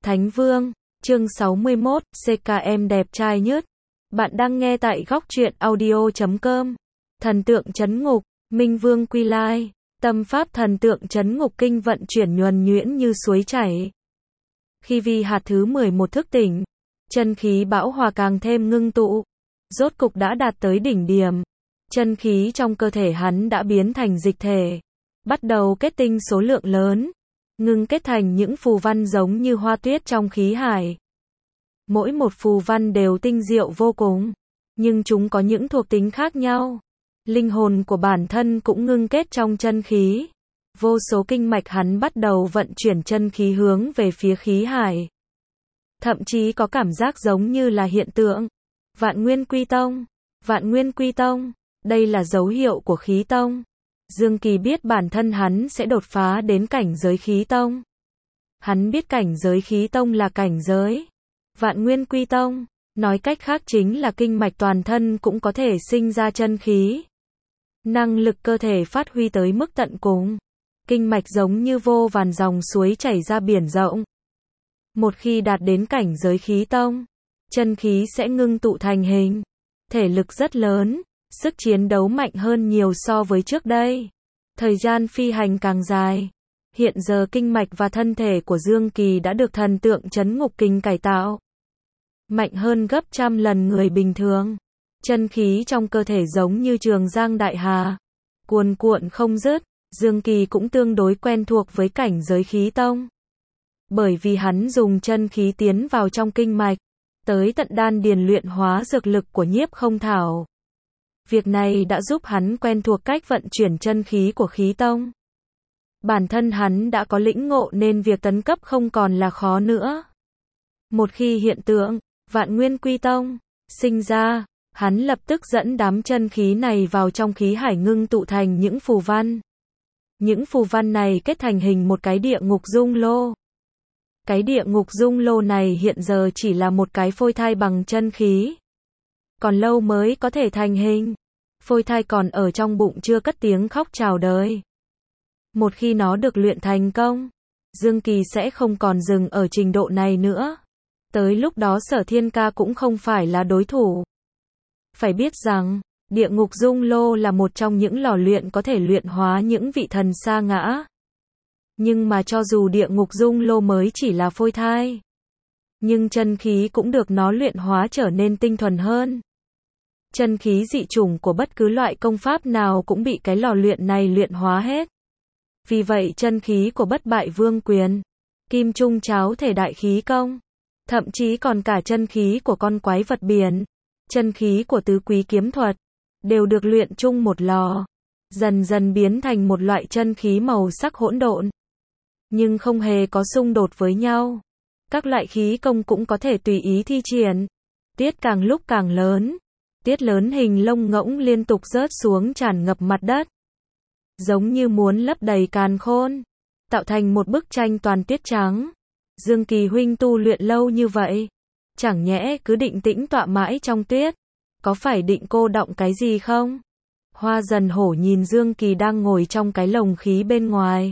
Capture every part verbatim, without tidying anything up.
Thánh Vương, chương sáu mươi mốt, xê ca em đẹp trai nhất. Bạn đang nghe tại góc truyện audio chấm com. Thần tượng trấn ngục, Minh Vương quy lai, tâm pháp thần tượng trấn ngục kinh vận chuyển nhuần nhuyễn như suối chảy. Khi vi hạt thứ mười một thức tỉnh, chân khí bão hòa càng thêm ngưng tụ, rốt cục đã đạt tới đỉnh điểm. Chân khí trong cơ thể hắn đã biến thành dịch thể, bắt đầu kết tinh số lượng lớn, ngưng kết thành những phù văn giống như hoa tuyết trong khí hải. Mỗi một phù văn đều tinh diệu vô cùng, nhưng chúng có những thuộc tính khác nhau. Linh hồn của bản thân cũng ngưng kết trong chân khí. Vô số kinh mạch hắn bắt đầu vận chuyển chân khí hướng về phía khí hải. Thậm chí có cảm giác giống như là hiện tượng. Vạn Nguyên Quy Tông, Vạn Nguyên Quy Tông, đây là dấu hiệu của khí tông. Dương Kỳ biết bản thân hắn sẽ đột phá đến cảnh giới khí tông. Hắn biết cảnh giới khí tông là cảnh giới Vạn Nguyên Quy Tông, nói cách khác chính là kinh mạch toàn thân cũng có thể sinh ra chân khí. Năng lực cơ thể phát huy tới mức tận cùng. Kinh mạch giống như vô vàn dòng suối chảy ra biển rộng. Một khi đạt đến cảnh giới khí tông, chân khí sẽ ngưng tụ thành hình, thể lực rất lớn, sức chiến đấu mạnh hơn nhiều so với trước đây. Thời gian phi hành càng dài. Hiện giờ kinh mạch và thân thể của Dương Kỳ đã được thần tượng trấn ngục kinh cải tạo, mạnh hơn gấp trăm lần người bình thường. Chân khí trong cơ thể giống như trường giang đại hà, cuồn cuộn không dứt. Dương Kỳ cũng tương đối quen thuộc với cảnh giới khí tông, bởi vì hắn dùng chân khí tiến vào trong kinh mạch, tới tận đan điền luyện hóa dược lực của nhiếp không thảo. Việc này đã giúp hắn quen thuộc cách vận chuyển chân khí của khí tông. Bản thân hắn đã có lĩnh ngộ nên việc tấn cấp không còn là khó nữa. Một khi hiện tượng Vạn Nguyên Quy Tông sinh ra, hắn lập tức dẫn đám chân khí này vào trong khí hải ngưng tụ thành những phù văn. Những phù văn này kết thành hình một cái địa ngục dung lô. Cái địa ngục dung lô này hiện giờ chỉ là một cái phôi thai bằng chân khí. Còn lâu mới có thể thành hình. Phôi thai còn ở trong bụng chưa cất tiếng khóc chào đời. Một khi nó được luyện thành công, Dương Kỳ sẽ không còn dừng ở trình độ này nữa. Tới lúc đó Sở Thiên Ca cũng không phải là đối thủ. Phải biết rằng, địa ngục dung lô là một trong những lò luyện có thể luyện hóa những vị thần sa ngã. Nhưng mà cho dù địa ngục dung lô mới chỉ là phôi thai, nhưng chân khí cũng được nó luyện hóa trở nên tinh thuần hơn. Chân khí dị chủng của bất cứ loại công pháp nào cũng bị cái lò luyện này luyện hóa hết. Vì vậy chân khí của bất bại vương quyền, kim trung cháo thể đại khí công, thậm chí còn cả chân khí của con quái vật biển, chân khí của tứ quý kiếm thuật, đều được luyện chung một lò, dần dần biến thành một loại chân khí màu sắc hỗn độn, nhưng không hề có xung đột với nhau. Các loại khí công cũng có thể tùy ý thi triển. Tiết càng lúc càng lớn, tiết lớn hình lông ngỗng liên tục rớt xuống tràn ngập mặt đất, giống như muốn lấp đầy càn khôn, tạo thành một bức tranh toàn tuyết trắng. Dương Kỳ huynh tu luyện lâu như vậy, chẳng nhẽ cứ định tĩnh tọa mãi trong tuyết, có phải định cô đọng cái gì không? Hoa Dần Hổ nhìn Dương Kỳ đang ngồi trong cái lồng khí bên ngoài,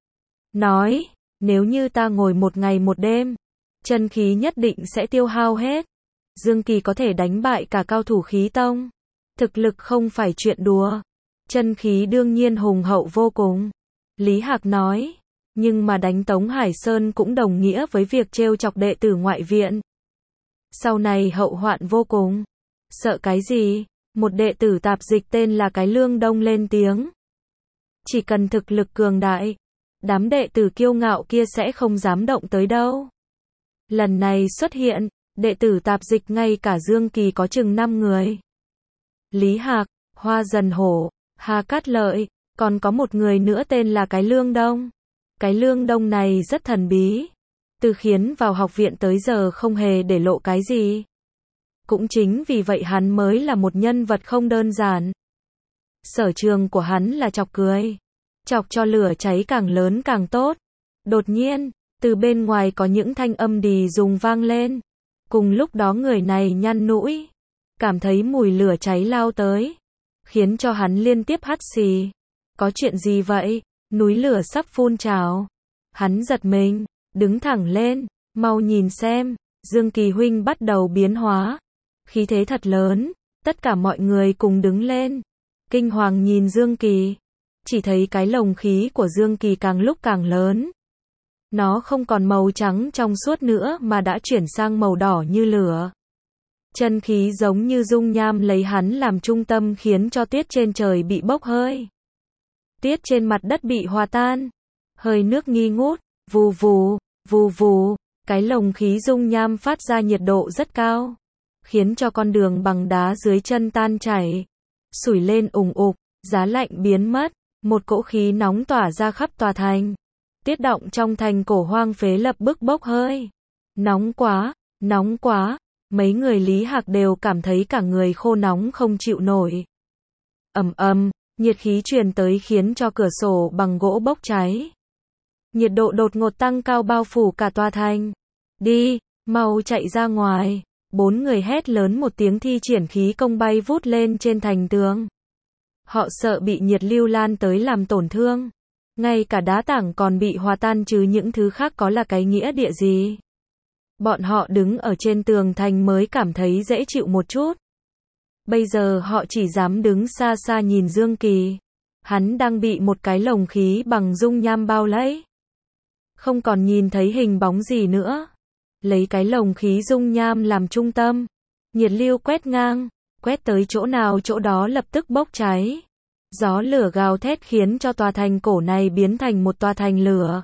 nói, nếu như ta ngồi một ngày một đêm, chân khí nhất định sẽ tiêu hao hết. Dương Kỳ có thể đánh bại cả cao thủ khí tông, thực lực không phải chuyện đùa, chân khí đương nhiên hùng hậu vô cùng. Lý Hạc nói, nhưng mà đánh Tống Hải Sơn cũng đồng nghĩa với việc trêu chọc đệ tử ngoại viện. Sau này hậu hoạn vô cùng. Sợ cái gì? Một đệ tử tạp dịch tên là cái Lương Đông lên tiếng. Chỉ cần thực lực cường đại, đám đệ tử kiêu ngạo kia sẽ không dám động tới đâu. Lần này xuất hiện, đệ tử tạp dịch ngay cả Dương Kỳ có chừng năm người. Lý Hạc, Hoa Dần Hổ, Hà Cát Lợi, còn có một người nữa tên là cái Lương Đông. Cái Lương Đông này rất thần bí, từ khiến vào học viện tới giờ không hề để lộ cái gì. Cũng chính vì vậy hắn mới là một nhân vật không đơn giản. Sở trường của hắn là chọc cười, chọc cho lửa cháy càng lớn càng tốt. Đột nhiên, từ bên ngoài có những thanh âm đì dùng vang lên. Cùng lúc đó người này nhăn mũi, cảm thấy mùi lửa cháy lao tới, khiến cho hắn liên tiếp hắt xì. Có chuyện gì vậy? Núi lửa sắp phun trào. Hắn giật mình, đứng thẳng lên, Mau nhìn xem, Dương Kỳ huynh bắt đầu biến hóa. Khí thế thật lớn, tất cả mọi người cùng đứng lên. Kinh hoàng nhìn Dương Kỳ. Chỉ thấy cái lồng khí của Dương Kỳ càng lúc càng lớn. Nó không còn màu trắng trong suốt nữa mà đã chuyển sang màu đỏ như lửa. Chân khí giống như dung nham lấy hắn làm trung tâm khiến cho tiết trên trời bị bốc hơi. Tiết trên mặt đất bị hòa tan. Hơi nước nghi ngút, vù vù, vù vù. Cái lồng khí dung nham phát ra nhiệt độ rất cao. Khiến cho con đường bằng đá dưới chân tan chảy. Sủi lên ùng ục, giá lạnh biến mất. Một cỗ khí nóng tỏa ra khắp tòa thành. Tiết động trong thành cổ hoang phế lập bức bốc hơi. Nóng quá, nóng quá. Mấy người Lý Hạc đều cảm thấy cả người khô nóng không chịu nổi. Ầm ầm, nhiệt khí truyền tới khiến cho cửa sổ bằng gỗ bốc cháy. Nhiệt độ đột ngột tăng cao bao phủ cả tòa thành. Đi, mau chạy ra ngoài. Bốn người hét lớn một tiếng thi triển khí công bay vút lên trên thành tường. Họ sợ bị nhiệt lưu lan tới làm tổn thương. Ngay cả đá tảng còn bị hòa tan chứ những thứ khác có là cái nghĩa địa gì. Bọn họ đứng ở trên tường thành mới cảm thấy dễ chịu một chút. Bây giờ họ chỉ dám đứng xa xa nhìn Dương Kỳ. Hắn đang bị một cái lồng khí bằng dung nham bao lấy. Không còn nhìn thấy hình bóng gì nữa. Lấy cái lồng khí dung nham làm trung tâm. Nhiệt lưu quét ngang, quét tới chỗ nào chỗ đó lập tức bốc cháy. Gió lửa gào thét khiến cho tòa thành cổ này biến thành một tòa thành lửa.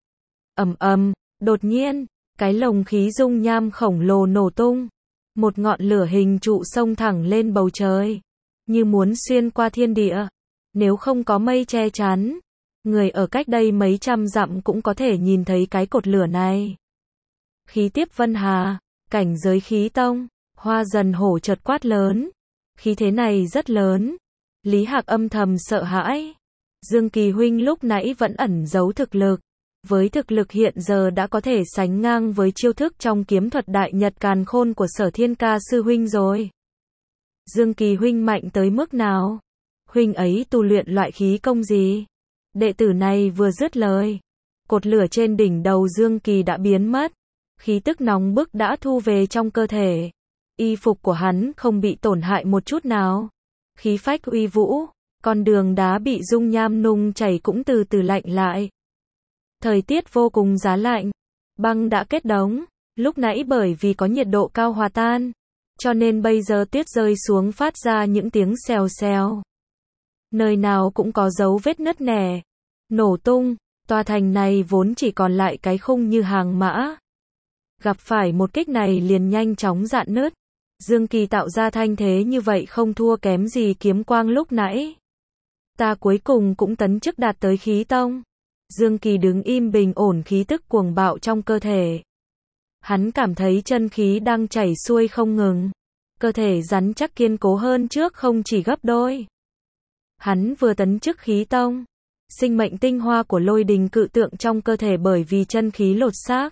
Ầm ầm, đột nhiên, cái lồng khí dung nham khổng lồ nổ tung. Một ngọn lửa hình trụ xông thẳng lên bầu trời. Như muốn xuyên qua thiên địa. Nếu không có mây che chắn, người ở cách đây mấy trăm dặm cũng có thể nhìn thấy cái cột lửa này. Khí tiếp vân hà, cảnh giới khí tông, Hoa Dần Hổ chợt quát lớn. Khí thế này rất lớn. Lý Hạc âm thầm sợ hãi. Dương Kỳ huynh lúc nãy vẫn ẩn giấu thực lực. Với thực lực hiện giờ đã có thể sánh ngang với chiêu thức trong kiếm thuật đại nhật càn khôn của Sở Thiên Ca sư huynh rồi. Dương Kỳ huynh mạnh tới mức nào? Huynh ấy tu luyện loại khí công gì? Đệ tử này vừa dứt lời. Cột lửa trên đỉnh đầu Dương Kỳ đã biến mất. Khí tức nóng bức đã thu về trong cơ thể. Y phục của hắn không bị tổn hại một chút nào. Khí phách uy vũ, con đường đá bị dung nham nung chảy cũng từ từ lạnh lại. Thời tiết vô cùng giá lạnh, băng đã kết đống, lúc nãy bởi vì có nhiệt độ cao hòa tan, cho nên bây giờ tuyết rơi xuống phát ra những tiếng xèo xèo. Nơi nào cũng có dấu vết nứt nẻ, nổ tung, tòa thành này vốn chỉ còn lại cái khung như hàng mã. Gặp phải một kích này liền nhanh chóng rạn nứt. Dương Kỳ tạo ra thanh thế như vậy không thua kém gì kiếm quang lúc nãy. Ta cuối cùng cũng tấn chức đạt tới khí tông. Dương Kỳ đứng im bình ổn khí tức cuồng bạo trong cơ thể. Hắn cảm thấy chân khí đang chảy xuôi không ngừng. Cơ thể rắn chắc kiên cố hơn trước không chỉ gấp đôi. Hắn vừa tấn chức khí tông. Sinh mệnh tinh hoa của lôi đình cự tượng trong cơ thể bởi vì chân khí lột xác.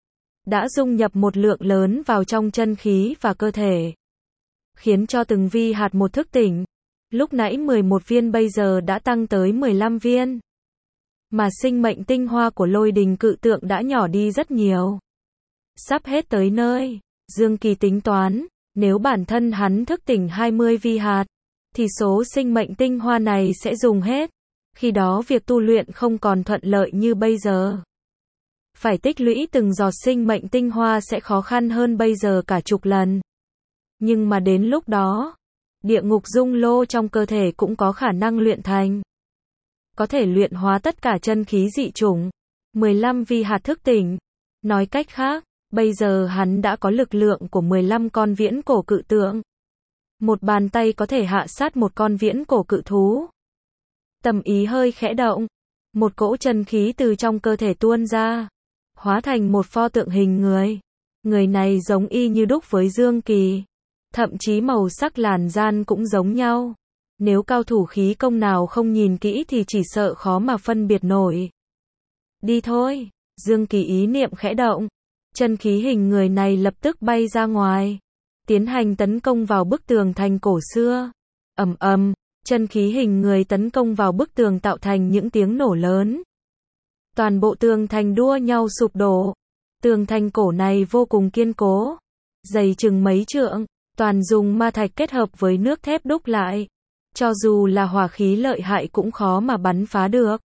Đã dung nhập một lượng lớn vào trong chân khí và cơ thể. Khiến cho từng vi hạt một thức tỉnh. Lúc nãy mười một viên bây giờ đã tăng tới mười lăm viên. Mà sinh mệnh tinh hoa của lôi đình cự tượng đã nhỏ đi rất nhiều. Sắp hết tới nơi. Dương Kỳ tính toán, nếu bản thân hắn thức tỉnh hai mươi vi hạt, thì số sinh mệnh tinh hoa này sẽ dùng hết. Khi đó việc tu luyện không còn thuận lợi như bây giờ. Phải tích lũy từng giọt sinh mệnh tinh hoa sẽ khó khăn hơn bây giờ cả chục lần. Nhưng mà đến lúc đó, địa ngục dung lô trong cơ thể cũng có khả năng luyện thành. Có thể luyện hóa tất cả chân khí dị chủng. mười lăm vi hạt thức tỉnh. Nói cách khác, bây giờ hắn đã có lực lượng của mười lăm con viễn cổ cự tượng. Một bàn tay có thể hạ sát một con viễn cổ cự thú. Tâm ý hơi khẽ động. Một cỗ chân khí từ trong cơ thể tuôn ra. Hóa thành một pho tượng hình người. Người này giống y như đúc với Dương Kỳ. Thậm chí màu sắc làn da cũng giống nhau. Nếu cao thủ khí công nào không nhìn kỹ thì chỉ sợ khó mà phân biệt nổi. Đi thôi. Dương Kỳ ý niệm khẽ động. Chân khí hình người này lập tức bay ra ngoài. Tiến hành tấn công vào bức tường thành cổ xưa. Ầm ầm, chân khí hình người tấn công vào bức tường tạo thành những tiếng nổ lớn. Toàn bộ tường thành đua nhau sụp đổ. Tường thành cổ này vô cùng kiên cố, dày chừng mấy trượng, toàn dùng ma thạch kết hợp với nước thép đúc lại. Cho dù là hỏa khí lợi hại cũng khó mà bắn phá được.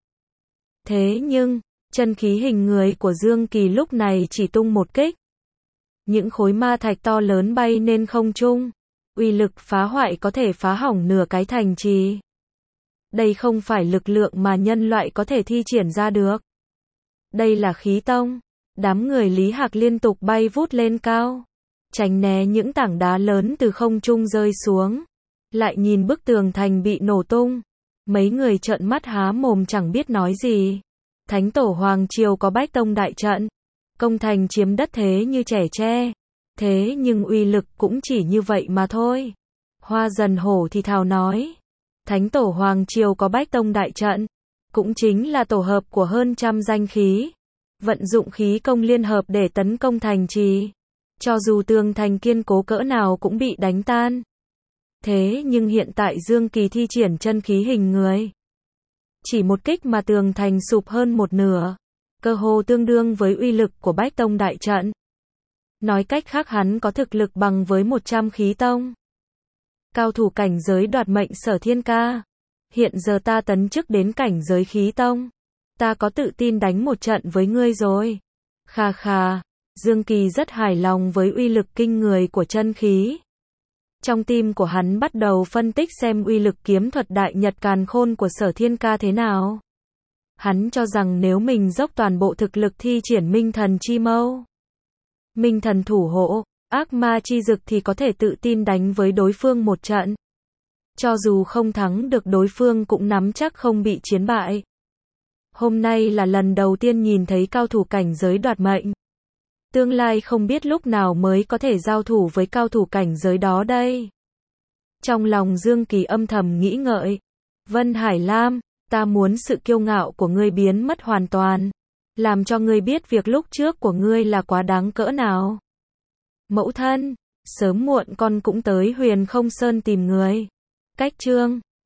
Thế nhưng, chân khí hình người của Dương Kỳ lúc này chỉ tung một kích. Những khối ma thạch to lớn bay lên không trung. Uy lực phá hoại có thể phá hỏng nửa cái thành trì. Đây không phải lực lượng mà nhân loại có thể thi triển ra được. Đây là khí tông. Đám người Lý Hạc liên tục bay vút lên cao, tránh né những tảng đá lớn từ không trung rơi xuống. Lại nhìn bức tường thành bị nổ tung. Mấy người trợn mắt há mồm chẳng biết nói gì. Thánh tổ Hoàng Triều có Bách Tông đại trận. Công thành chiếm đất thế như trẻ tre. Thế nhưng uy lực cũng chỉ như vậy mà thôi. Hoa Dần Hổ thì thào nói. Thánh tổ Hoàng Triều có Bách Tông đại trận. Cũng chính là tổ hợp của hơn trăm danh khí. Vận dụng khí công liên hợp để tấn công thành trì. Cho dù tường thành kiên cố cỡ nào cũng bị đánh tan. Thế nhưng hiện tại Dương Kỳ thi triển chân khí hình người. Chỉ một kích mà tường thành sụp hơn một nửa. Cơ hồ tương đương với uy lực của Bách Tông đại trận. Nói cách khác hắn có thực lực bằng với một trăm khí tông. Cao thủ cảnh giới đoạt mệnh Sở Thiên Ca. Hiện giờ ta tấn chức đến cảnh giới khí tông. Ta có tự tin đánh một trận với ngươi rồi. Khà khà. Dương Kỳ rất hài lòng với uy lực kinh người của chân khí. Trong tim của hắn bắt đầu phân tích xem uy lực kiếm thuật đại nhật càn khôn của Sở Thiên Ca thế nào. Hắn cho rằng nếu mình dốc toàn bộ thực lực thi triển Minh Thần Chi Mâu, Minh Thần thủ hộ, Ác Ma Chi Dực thì có thể tự tin đánh với đối phương một trận. Cho dù không thắng được đối phương cũng nắm chắc không bị chiến bại. Hôm nay là lần đầu tiên nhìn thấy cao thủ cảnh giới đoạt mệnh. Tương lai không biết lúc nào mới có thể giao thủ với cao thủ cảnh giới đó đây. Trong lòng Dương Kỳ âm thầm nghĩ ngợi. Vân Hải Lam, ta muốn sự kiêu ngạo của ngươi biến mất hoàn toàn. Làm cho ngươi biết việc lúc trước của ngươi là quá đáng cỡ nào. Mẫu thân, sớm muộn con cũng tới Huyền Không Sơn tìm người. Cách chương